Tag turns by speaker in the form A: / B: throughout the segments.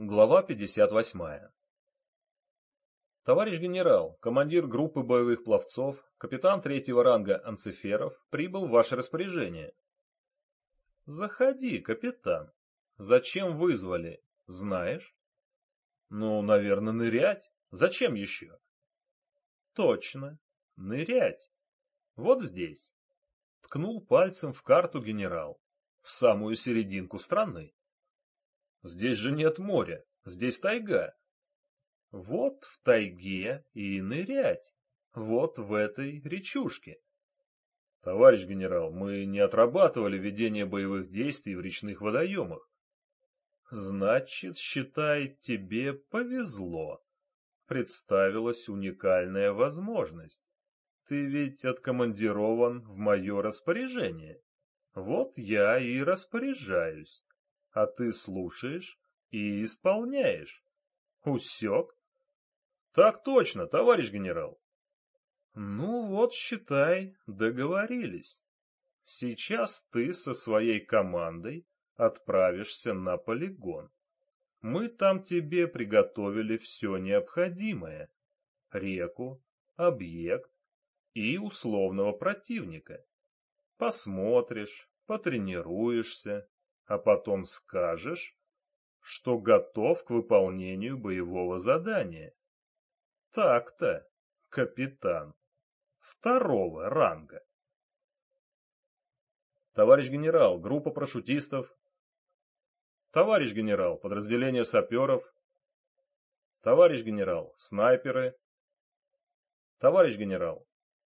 A: Глава 58. Товарищ генерал, командир группы боевых пловцов, капитан третьего ранга Анциферов прибыл в ваше распоряжение. Заходи, капитан. Зачем вызвали, знаешь? Ну, наверное, нырять. Зачем еще? Точно, нырять. Вот здесь. Ткнул пальцем в карту генерал. В самую серединку страны. Здесь же нет моря, здесь тайга. Вот в тайге и нырять. Вот в этой речушке. Товарищ генерал, мы не отрабатывали ведение боевых действий в речных водоемах. Значит, считай, тебе повезло. Представилась уникальная возможность. Ты ведь откомандирован в мое распоряжение. Вот я и распоряжаюсь. А ты слушаешь и исполняешь. Усек? Так точно, товарищ генерал. Ну вот, считай, договорились. Сейчас ты со своей командой отправишься на полигон. Мы там тебе приготовили все необходимое. Реку, объект и условного противника. Посмотришь, потренируешься, а потом скажешь, что готов к выполнению боевого задания. Так-то, капитан второго ранга. Товарищ генерал, группа парашютистов. Товарищ генерал, подразделение саперов. Товарищ генерал, снайперы. Товарищ генерал.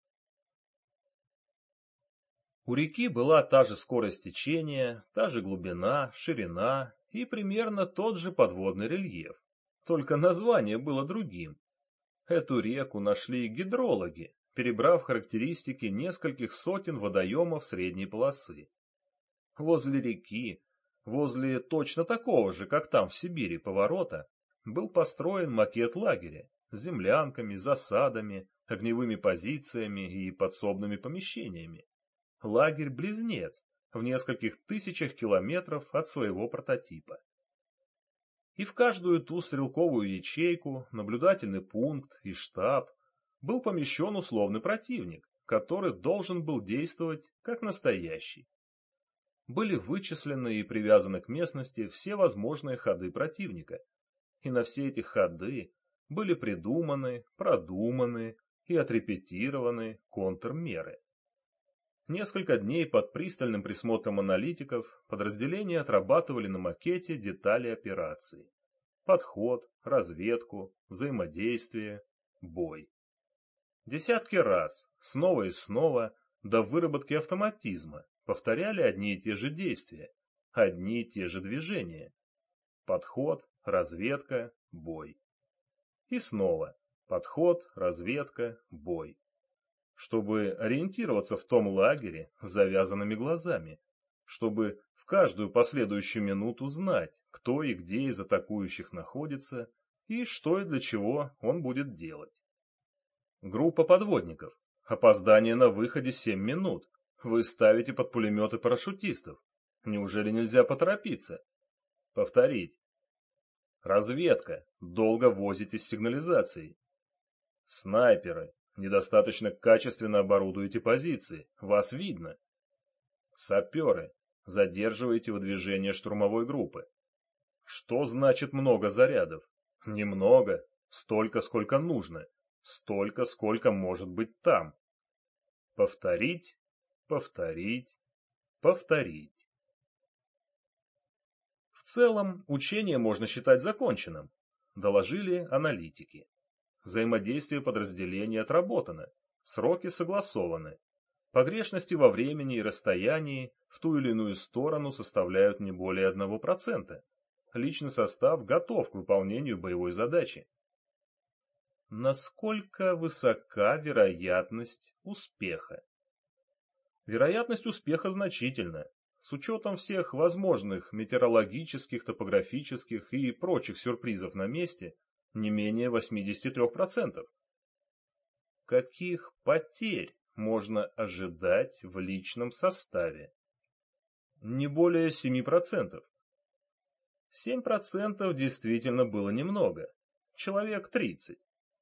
A: У реки была та же скорость течения, та же глубина, ширина и примерно тот же подводный рельеф. Только название было другим. Эту реку нашли гидрологи, перебрав характеристики нескольких сотен водоемов средней полосы. Возле реки, возле точно такого же, как там в Сибири, поворота, был построен макет лагеря с землянками, засадами, огневыми позициями и подсобными помещениями. Лагерь-близнец в нескольких тысячах километров от своего прототипа. И в каждую ту стрелковую ячейку, наблюдательный пункт и штаб был помещен условный противник, который должен был действовать как настоящий. Были вычислены и привязаны к местности все возможные ходы противника, и на все эти ходы были придуманы, продуманы и отрепетированы контрмеры. Несколько дней под пристальным присмотром аналитиков подразделения отрабатывали на макете детали операции. Подход, разведку, взаимодействие, бой. Десятки раз, снова и снова, до выработки автоматизма, повторяли одни и те же действия, одни и те же движения. Подход, разведка, бой. И снова подход, разведка, бой. Чтобы ориентироваться в том лагере с завязанными глазами, чтобы в каждую последующую минуту знать, кто и где из атакующих находится, и что и для чего он будет делать. Группа подводников. Опоздание на выходе 7 минут. Вы ставите под пулеметы парашютистов. Неужели нельзя поторопиться? Повторить. Разведка. Долго возитесь с сигнализацией. Снайперы. Недостаточно качественно оборудуете позиции. Вас видно. Саперы. Задерживаете выдвижение штурмовой группы. Что значит много зарядов? Немного. Столько, сколько нужно. Столько, сколько может быть там. Повторить, повторить, повторить. В целом, учение можно считать законченным, доложили аналитики. Взаимодействие подразделений отработано, сроки согласованы. Погрешности во времени и расстоянии в ту или иную сторону составляют не более 1%. Личный состав готов к выполнению боевой задачи. Насколько высока вероятность успеха? Вероятность успеха значительна, с учетом всех возможных метеорологических, топографических и прочих сюрпризов на месте, не менее 83%. Каких потерь можно ожидать в личном составе? Не более 7%. 7% действительно было немного. Человек 30.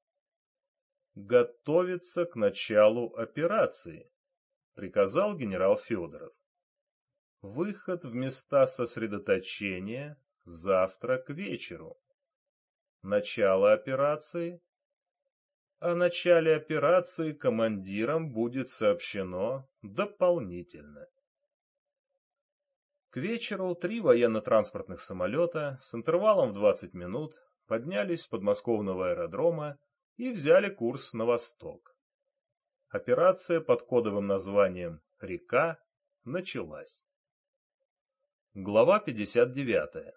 A: «Готовиться к началу операции», — приказал генерал Федоров. «Выход в места сосредоточения завтра к вечеру. Начало операции. О начале операции командирам будет сообщено дополнительно». К вечеру 3 военно-транспортных самолета с интервалом в 20 минут поднялись с подмосковного аэродрома и взяли курс на восток. Операция под кодовым названием «Река» началась. Глава 59.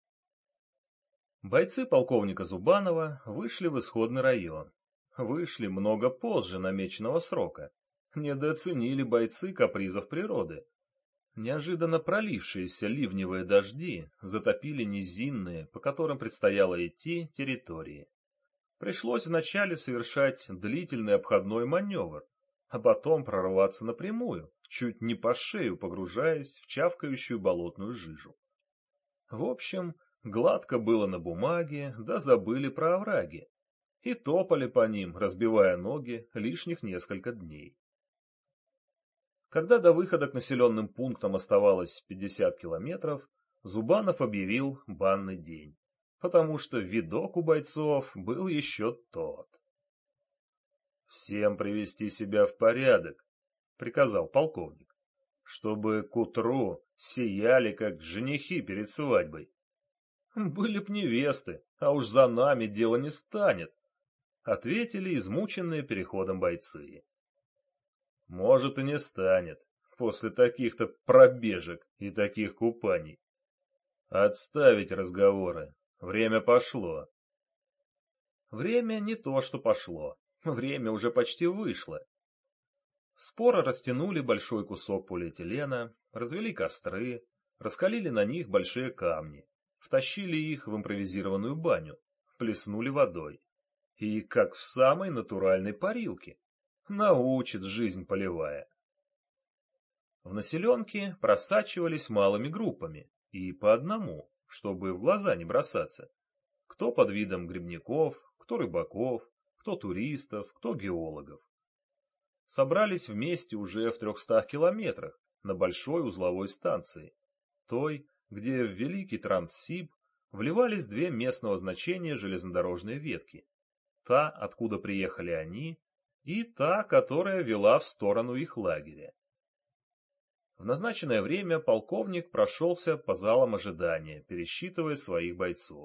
A: Бойцы полковника Зубанова вышли в исходный район. Вышли много позже намеченного срока. Недооценили бойцы капризов природы. Неожиданно пролившиеся ливневые дожди затопили низинные, по которым предстояло идти, территории. Пришлось вначале совершать длительный обходной маневр, а потом прорваться напрямую, чуть не по шею погружаясь в чавкающую болотную жижу. В общем, гладко было на бумаге, да забыли про овраги. И топали по ним, разбивая ноги, лишних несколько дней. Когда до выхода к населенным пунктам оставалось 50 километров, Зубанов объявил банный день, потому что видок у бойцов был еще тот. «Всем привести себя в порядок», — приказал полковник, «чтобы к утру сияли, как женихи перед свадьбой. Были б невесты, а уж за нами дело не станет», — ответили измученные переходом бойцы. «Может, и не станет, после таких-то пробежек и таких купаний. Отставить разговоры, время пошло». Время не то, что пошло, время уже почти вышло. Споро растянули большой кусок полиэтилена, развели костры, раскалили на них большие камни, втащили их в импровизированную баню, плеснули водой. И как в самой натуральной парилке. Научит жизнь полевая. В населенке просачивались малыми группами и по одному, чтобы в глаза не бросаться. Кто под видом грибников, кто рыбаков, кто туристов, кто геологов. Собрались вместе уже в 300 километрах на большой узловой станции, той, где в Великий Транссиб вливались 2 местного значения железнодорожные ветки. Та, откуда приехали они, и та, которая вела в сторону их лагеря. В назначенное время полковник прошелся по залам ожидания, пересчитывая своих бойцов.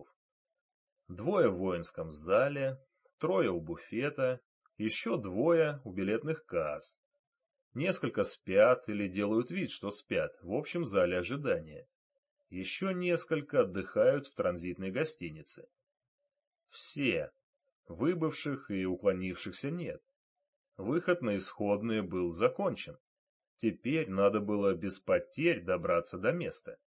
A: 2 в воинском зале, 3 у буфета, еще 2 у билетных касс. Несколько спят или делают вид, что спят в общем зале ожидания. Еще несколько отдыхают в транзитной гостинице. Все. Выбывших и уклонившихся нет. Выход на исходные был закончен. Теперь надо было без потерь добраться до места.